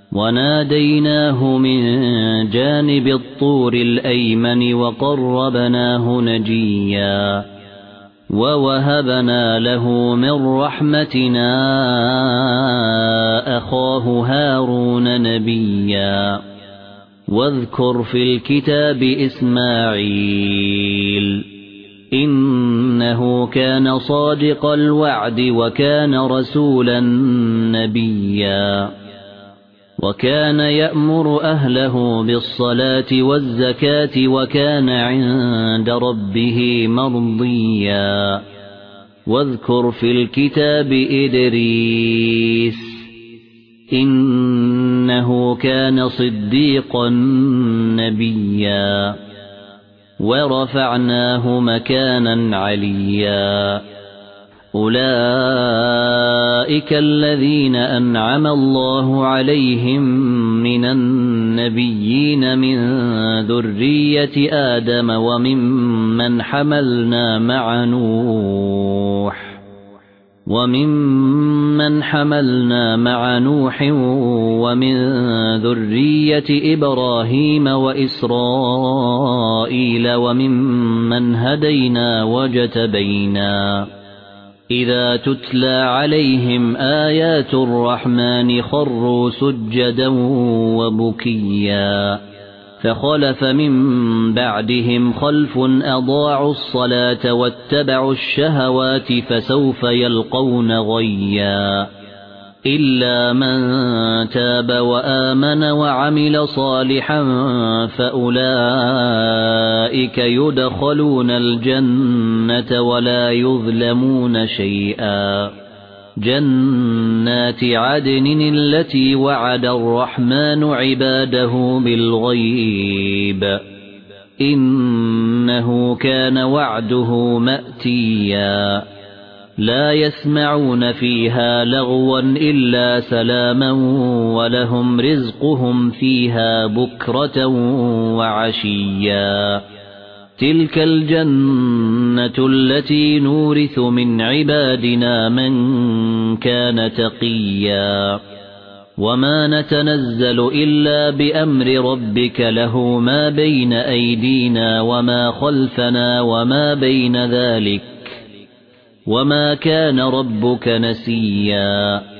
وناديناه من جانب الطور الأيمن وقربناه نجيا ووهبنا له من رحمتنا أخاه هارون نبيا واذكر في الكتاب إسماعيل إنه كان صادق الوعد وكان رسولا نبيا وكان يأمر أهله بالصلاة والزكاة وكان عند ربه مرضيا واذكر في الكتاب إدريس إنه كان صديقا نبيا ورفعناه مكانا عليا أولئك الذين أنعم الله عليهم من النبيين من ذرية آدم وممن حملنا مع نوح ومن ذرية إبراهيم وإسرائيل وممن هدينا واجتبينا إذا تتلى عليهم آيات الرحمن خروا سجدا وبكيا فخلف من بعدهم خلف أضاعوا الصلاة واتبعوا الشهوات فسوف يلقون غيا إلا من تاب وآمن وعمل صالحا فأولئك يدخلون الجنة ولا يظلمون شيئا جنات عدن التي وعد الرحمن عباده بالغيب إنه كان وعده مأتيا لا يسمعون فيها لغوا إلا سلاما ولهم رزقهم فيها بكرة وعشيا تلك الجنة التي نورث من عبادنا من كان تقيا وما نتنزل إلا بأمر ربك له ما بين أيدينا وما خلفنا وما بين ذلك وما كان ربك نسيا